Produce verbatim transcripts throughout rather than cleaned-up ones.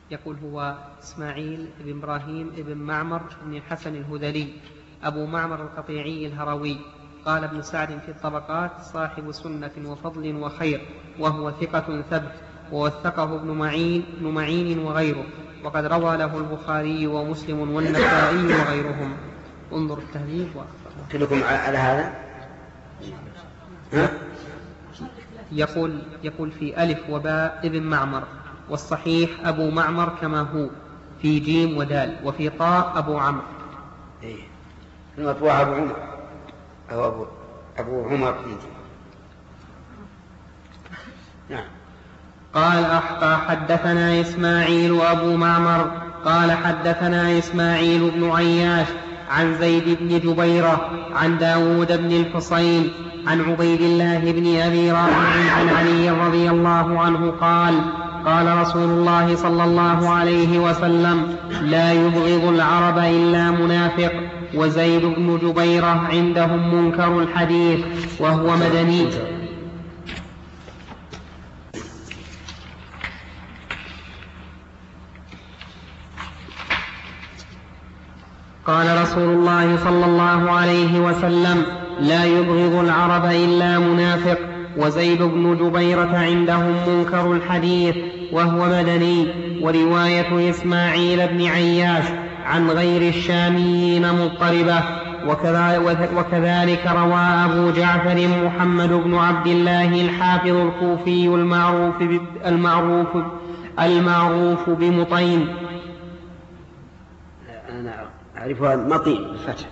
يقول هو إسماعيل بن إبراهيم بن معمر بن الحسن الهذلي أبو معمر القطيعي الهروي. قال ابن سعد في الطبقات: صاحب سنة وفضل وخير، وهو ثقة ثبت، ووثقه ابن معين, ابن معين وغيره، وقد روى له البخاري ومسلم والنسائي وغيرهم. انظر التهذيب. كلكم على هذا؟ ها؟ يقول, يقول في ألف وباء ابن معمر، والصحيح أبو معمر كما هو في جيم ودال، وفي طاء أبو عمرو. إيه المطبوع أبو عمر أو أبو, أبو عمر. نعم. قال حدثنا إسماعيل وأبو معمر قال حدثنا إسماعيل بن عياش عن زيد بن جبيرة عن داود بن الحصين عن عبيد الله بن أبي رافع عن علي رضي الله عنه قال: قال رسول الله صلى الله عليه وسلم: لا يبغض العرب إلا منافق. وزيد بن جبيرة عندهم منكر الحديث وهو مدني. قال رسول الله صلى الله عليه وسلم: لا يبغض العرب إلا منافق. وزيد بن جبيرة عندهم منكر الحديث وهو مدني. ورواية إسماعيل بن عياش عن غير الشاميين مضطربة. وكذلك روى أبو جعفر محمد بن عبد الله الحافظ الكوفي المعروف المعروف المعروف بمطين. أنا أعرفها مطين بالفتح.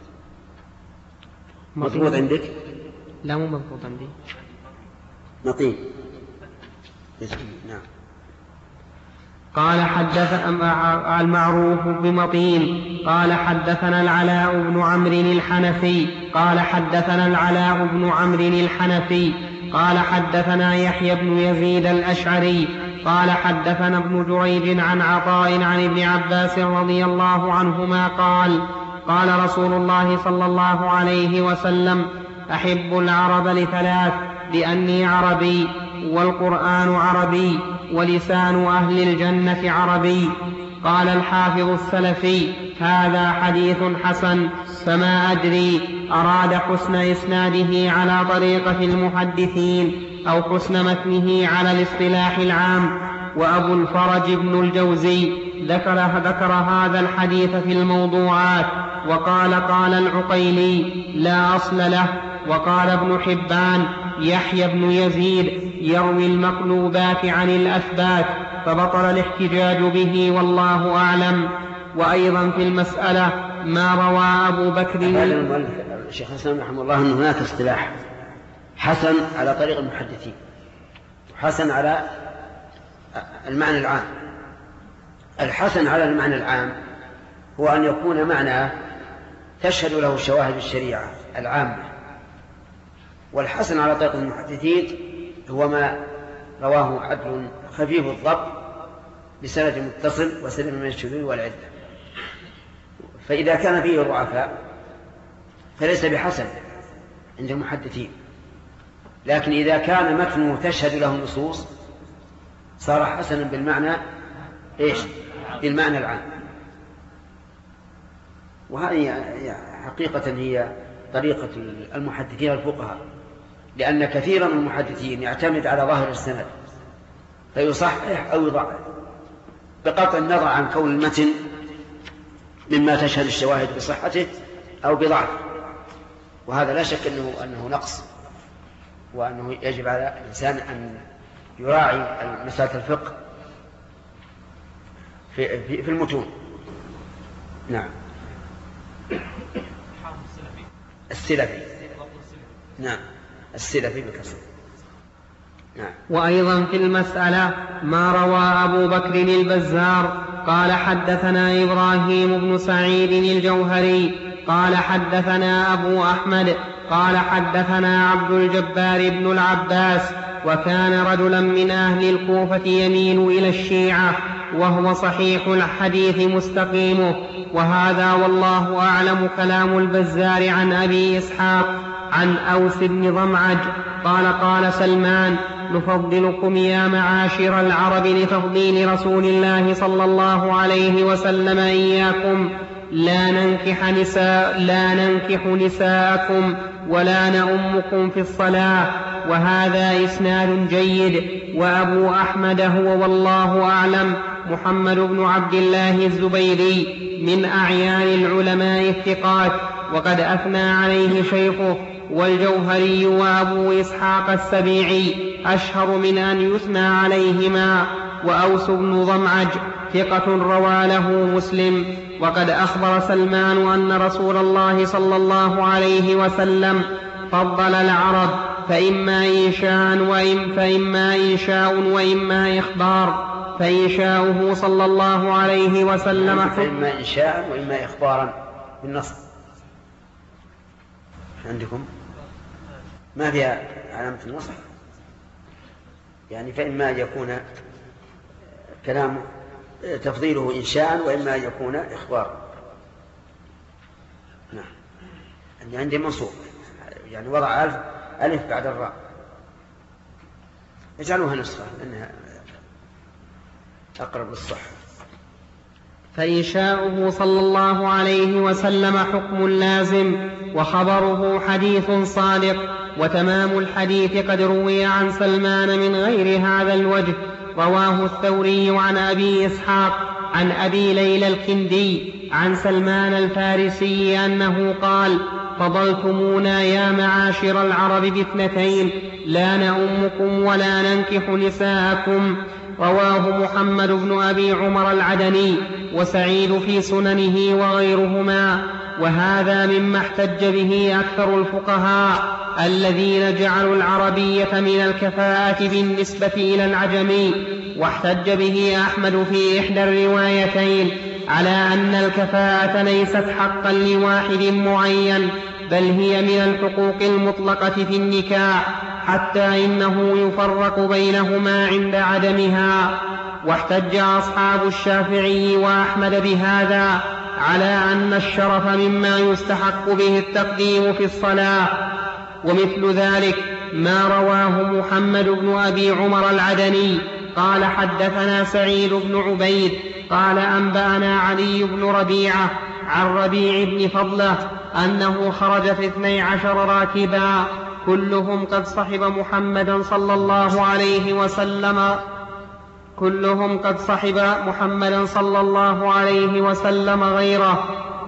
مضبوط عندك؟ لا مو مضبوط عندي. مطين. نعم. قال حدث المعروف بمطين. قال حدثنا العلاء بن عمرو الحنفي قال حدثنا العلاء بن عمرو الحنفي قال حدثنا يحيى بن يزيد الأشعري قال حدثنا ابن جريج عن عطاء عن ابن عباس رضي الله عنهما قال: قال رسول الله صلى الله عليه وسلم: أحب العرب لثلاث: لأني عربي، والقرآن عربي، ولسان أهل الجنة عربي. قال الحافظ السلفي: هذا حديث حسن، فما أدري أراد حسن إسناده على طريقة المحدثين أو حسن متنه على الاصطلاح العام. وأبو الفرج بن الجوزي ذكر, ذكر هذا الحديث في الموضوعات وقال: قال العقيلي: لا أصل له. وقال ابن حبان: يحيى بن يزيد يروي المقلوبات عن الأثبات، فبطل الاحتجاج به والله أعلم. وأيضا في المسألة ما روى أبو بكر. الشيخ حسن رحمه الله أن هناك اصطلاح حسن على طريق المحدثين، وحسن على المعنى العام. الحسن على المعنى العام هو أن يكون معنى تشهد له شواهد الشريعة العامة. والحسن على طريق المحدثين هو ما رواه عدل خفيف الضبط بسند متصل وسلم من الشذوذ والعدة. فإذا كان فيه الضعفاء فليس بحسن عند المحدثين، لكن إذا كان متنه تشهد له النصوص صار حسنا بالمعنى إيش؟ بالمعنى العام. وهذه حقيقة هي طريقة المحدثين الفقهاء، لأن كثيرا من المحدثين يعتمد على ظاهر السند فيصحح أو يضعف بقطع النظر عن كون المتن مما تشهد الشواهد بصحته أو بضعفه. وهذا لا شك أنه, أنه نقص، وأنه يجب على الإنسان أن يراعي مسألة الفقه في, في, في المتون. نعم. السلفي. نعم السلفي بكسر. نعم. وأيضا في المسألة ما روى أبو بكر البزار قال حدثنا إبراهيم بن سعيد الجوهري قال حدثنا أبو أحمد قال حدثنا عبد الجبار بن العباس، وكان رجلا من أهل الكوفة يميل إلى الشيعة، وهو صحيح الحديث مستقيمه. وهذا والله أعلم كلام البزار عن أبي إسحاق عن أوس بن ضمعج قال: قال سلمان: نفضلكم يا معاشر العرب لتفضيل رسول الله صلى الله عليه وسلم إياكم. لا ننكح نساء لا ننكح نساءكم ولا نؤمكم في الصلاة. وهذا إسناد جيد. وأبو أحمد هو والله أعلم محمد بن عبد الله الزبيري من أعيان العلماء الثقات، وقد أثنى عليه شيخه والجوهري وأبو إسحاق السبيعي أشهر من أن يثنى عليهما. وأوس بن ضمعج ثقة روى له مسلم. وقد أخبر سلمان أن رسول الله صلى الله عليه وسلم فضل العرب فإما إنشاء وإم فإما إنشاء وإما إخبار. فإنشاؤه صلى الله عليه وسلم فإما إنشاء وإما إخبارا بالنصب. عندكم ما فيها علامة النصب، يعني فإما يكون كلام تفضيله إنشاء وإما يكون إخبارا. نعم يعني عندي منصوب، يعني وضع ألف ألف بعد الراء. اجعلوها نسخة لأنها أقرب للصح. فإنشاؤه صلى الله عليه وسلم حكم لازم، وخبره حديث صادق. وتمام الحديث قد روي عن سلمان من غير هذا الوجه. رواه الثوري عن أبي إسحاق عن أبي ليلى الكندي عن سلمان الفارسي أنه قال: فضلتمونا يا معاشر العرب باثنتين، لا نؤمكم ولا ننكح نساءكم. رواه محمد بن أبي عمر العدني وسعيد في سننه وغيرهما. وهذا مما احتج به أكثر الفقهاء الذين جعلوا العربية من الكفاءة بالنسبة إلى العجمي. واحتج به أحمد في إحدى الروايتين على أن الكفاءة ليست حقا لواحد معين، بل هي من الحقوق المطلقة في النكاح، حتى إنه يفرق بينهما عند عدمها. واحتج أصحاب الشافعي وأحمد بهذا على أن الشرف مما يستحق به التقديم في الصلاة. ومثل ذلك ما رواه محمد بن أبي عمر العدني قال: حدثنا سعيد بن عبيد قال: أنبأنا علي بن ربيعة عن ربيع بن فضلة أنه خرج في اثني عشر راكبا كلهم قد صحب محمدا صلى الله عليه وسلم كلهم قد صحب محمدا صلى الله عليه وسلم غيره.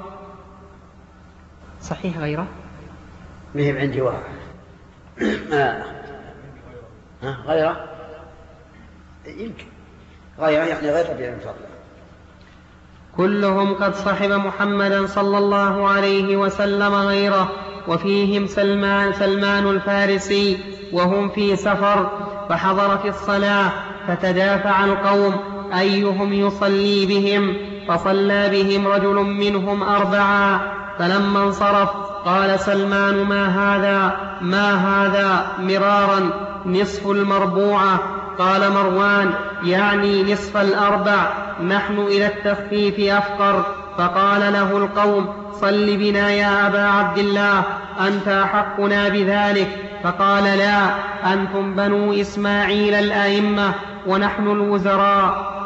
صحيح غيره؟ مهم عندي واحد. آه. ها غيره يمكن غيره يعني غير ربيع بن فضلة. كلهم قد صحب محمدا صلى الله عليه وسلم غيره. وفيهم سلمان, سلمان الفارسي وهم في سفر، فحضرت الصلاة فتدافع القوم أيهم يصلي بهم، فصلى بهم رجل منهم أربعا. فلما انصرف قال سلمان: ما هذا ما هذا مرارا نصف المربوعة. قال مروان: يعني نصف الأربع، نحن إلى التخفيف أفقر. فقال له القوم: صل بنا يا أبا عبد الله، أنت أحقنا بذلك. فقال: لا، أنتم بنو إسماعيل الأئمة ونحن الوزراء.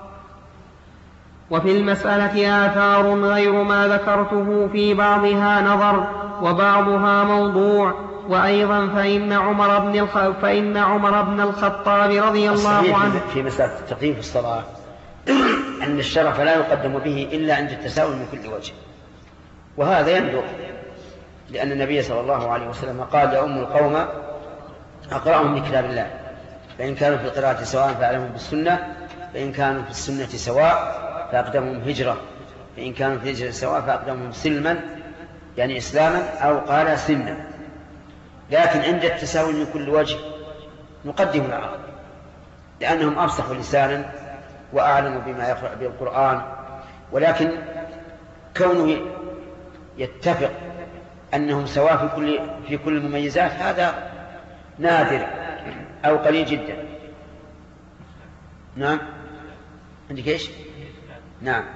وفي المسألة آثار غير ما ذكرته، في بعضها نظر وبعضها موضوع. وأيضا فإن عمر بن الخ... فإن عمر بن الخطاب رضي الله عنه في مسألة التقديم في الصلاة أن الشرف لا يقدم به إلا عند التساوي من كل وجه، وهذا يندر، لأن النبي صلى الله عليه وسلم قال: يؤم القوم أقرأهم لكتاب الله، فإن كانوا في القراءة سواء فأعلمهم بالسنة، فإن كانوا في السنة سواء فأقدمهم هجرة، فإن كانوا في الهجرة سواء فأقدمهم سلما، يعني إسلاما، أو قال سنا. لكن عند التساوي من كل وجه نقدم العرب، لأنهم أفصح لسانا وأعلم بما يقرأ به القرآن. ولكن كونه يتفق أنهم سواء في كل في كل المميزات هذا نادر أو قليل جدا. نعم عندك إيش؟ نعم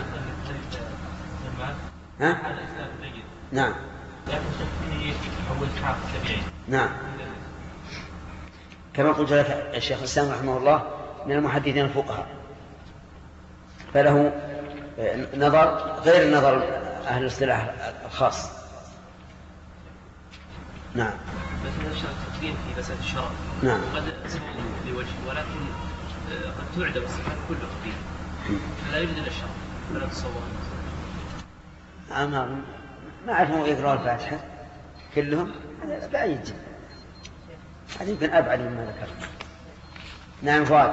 ها؟ نعم نعم كما قلت لك الشيخ الإسلام رحمه الله من المحدثين الفقهاء، فله نظر غير النظر أهل الاصطلاح الخاص. نعم. مثلا الشرع التقديم في مسألة الشرع نعم. قد أسمع لوجه، ولكن قد تعدم الصفات كل قبيل، فلا يوجد إلا الشرع، فلا تصور. ما ما أعرفهم يقرأوا الفاتحة كلهم، هذا بعيد، هذا يمكن أبعد مما ذكرت. نعم فؤاد.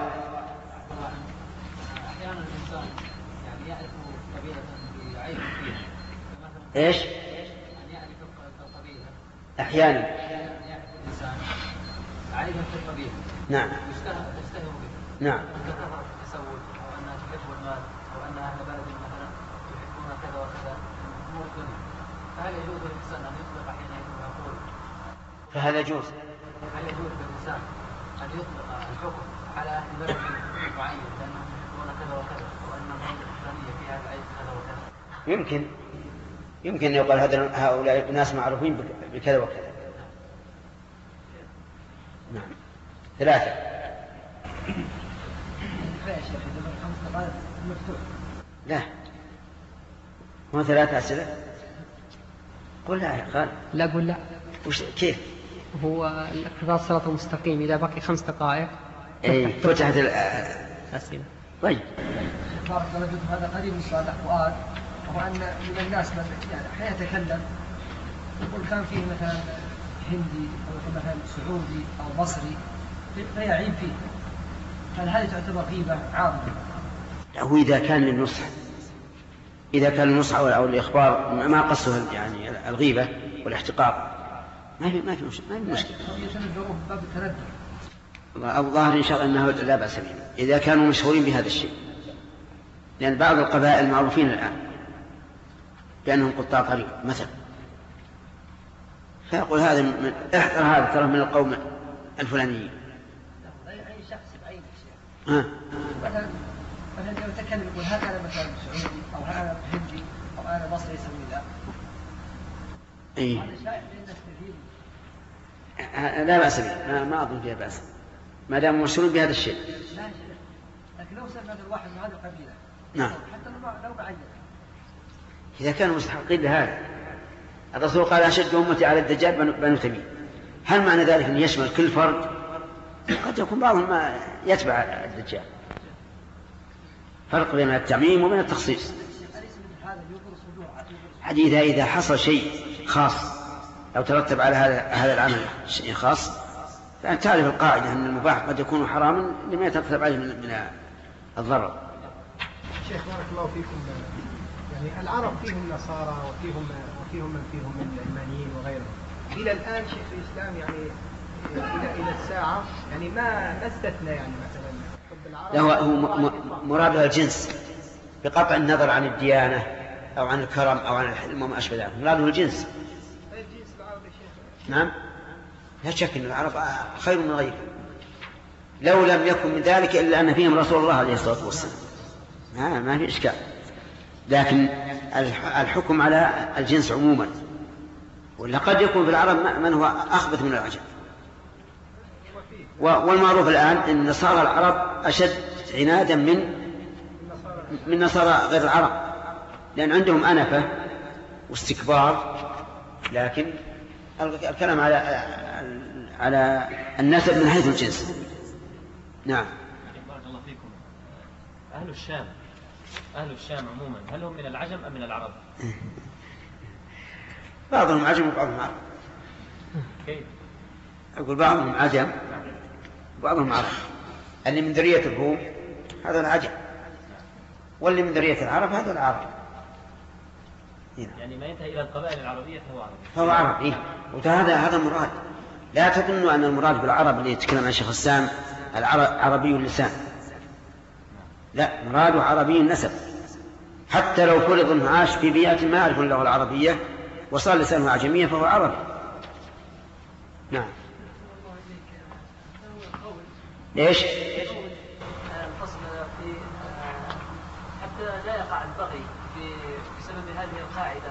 أحيانا الإنسان يعني يعرف قبيلة بعيب فيها، إيش؟ أن يعرف القبيلة أحيانا يعرف الإنسان عيبا في القبيلة. نعم. يشتهر به. نعم. كثرة التسول، أو أنها تحب المال، أو أن أهل بلد مثلا يحبون كذا وكذا أمور الدنيا، فهل يجوز للإنسان أن يطلق حينئذ ويقول؟ فهل يجوز؟ هل يجوز للإنسان أن يطلق الحكم على أهل بلد معين لأنهم يحبون كذا وكذا، وأن القبيلة الفلانية فيها العيب كذا وكذا؟ يمكن يمكن أن يقال هذا هؤلاء الناس معروفين بكذا وكذا. نعم. ثلاثة. لا، هو ثلاثة أسئلة. قل لا يا قال. لا قل لا. وش كيف؟ هو الاقتضاء الصراط المستقيم إذا بقي خمس دقائق. إيه فتحت الأسئلة. طيب. بارك الله فيكم. هذا قريب من سؤال فؤاد، وهو أن من الناس من يعني أحيانا يتكلم يقول كان فيه مثلا هندي أو مثلا سعودي أو مصري فيعيب فيه، هل هذه تعتبر غيبة عامة؟ هو إذا كان للنصح، إذا كان النصح أو الإخبار ما قصده يعني الغيبة والاحتقار ما في ما في مشكلة. ما في مشكلة. يتنذرون باب التردد. الظاهر إن شاء الله أنه لا بأس به إذا كانوا مشهورين بهذا الشيء، لأن بعض القبائل معروفين الآن لأنهم قطاع طريق مثلا، فيقول هذا من احذر هذا ترى من القوم الفلانيين. لا أي شخص بأي شيء. ها. مثلا مثلا يتكلم يقول هذا مثلا سعودي أو هذا هندي أو أنا مصري يسوي ذا. إيه. هذا شائع بين الناس كثير. لا بأس به، ما, ما أظن فيها بأس ما دام مشهورون بهذا الشيء. لا شيء. لكن لو سمع الواحد من هذه القبيلة. نعم. حتى لو لو بعيد. إذا كانوا مستحقين لهذا، الرسول قال أشد أمتي على الدجال بنو تميم، هل معنى ذلك أن يشمل كل فرد؟ قد يكون بعضهم ما يتبع الدجال. فرق بين التعميم وبين التخصيص. حديث إذا حصل شيء خاص أو ترتب على هذا هذا العمل شيء خاص، فأن تعرف القاعدة أن المباح قد يكون حراما لما يترتب عليه من الضرر. شيخ بارك الله فيكم، يعني العرب فيهم نصارى وفيهم وفيهم من فيهم من العلمانيين وغيرهم، إلى الآن شيخ الإسلام يعني إلى إلى الساعة يعني ما ما استثنى يعني مثلا حب العرب. هو هو مراده الجنس بقطع النظر عن الديانة أو عن الكرم أو عن الحلم وما أشبه ذلك، مراده الجنس. الجنس العربي شيخ. نعم، لا شك أن العرب خير من غيرهم، لو لم يكن من ذلك إلا أن فيهم رسول الله عليه الصلاة والسلام، ما ما في إشكال. لكن الحكم على الجنس عموما، ولا قد يكون في العرب من هو أخبث من العجم. والمعروف الآن أن نصارى العرب أشد عنادا من من نصارى غير العرب، لأن عندهم أنفة واستكبار، لكن الكلام على على النسب من حيث الجنس. نعم. بارك الله فيكم. أهل الشام أهل الشام عموما هل هم من العجم أم من العرب؟ بعضهم عجم وبعضهم عرب. كيف؟ أقول بعضهم عجم وبعضهم عرب. اللي من ذرية الروم هذا العجم، واللي من ذرية العرب هذا العرب. يعني ما ينتهي إلى القبائل العربية فهو عربي. فهو عرب، إيه. وهذا هذا مراد. لا تظنوا أن المراد بالعرب اللي يتكلم عن شيخ الإسلام عربي اللسان، لا، مراد عربي النسب. حتى لو فرض أنه عاش في بيئة ما يعرف اللغة العربية وصار لسانه عجمية فهو عربي. نعم. ليش؟ الفصل في حتى لا يقع البغي بسبب هذه القاعدة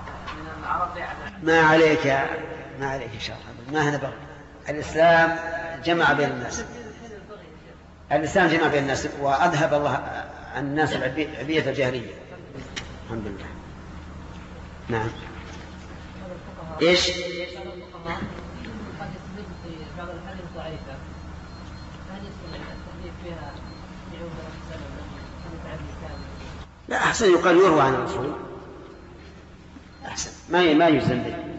من العرب. ما عليك يا ما عليك إن شاء الله، ما هنا بغي. الإسلام جمع بين الناس. الإسلام جمع بين الناس وأذهب الله عن الناس العبية الجاهلية. الحمد لله. نعم. إيش؟ قد يستدل في بعض الأحاديث ضعيفة، هل يصل التحديث فيها يعود السبب المتعدي كامل؟ لا، أحسن يقال يروى عن الرسول، أحسن ما ما يجزم به.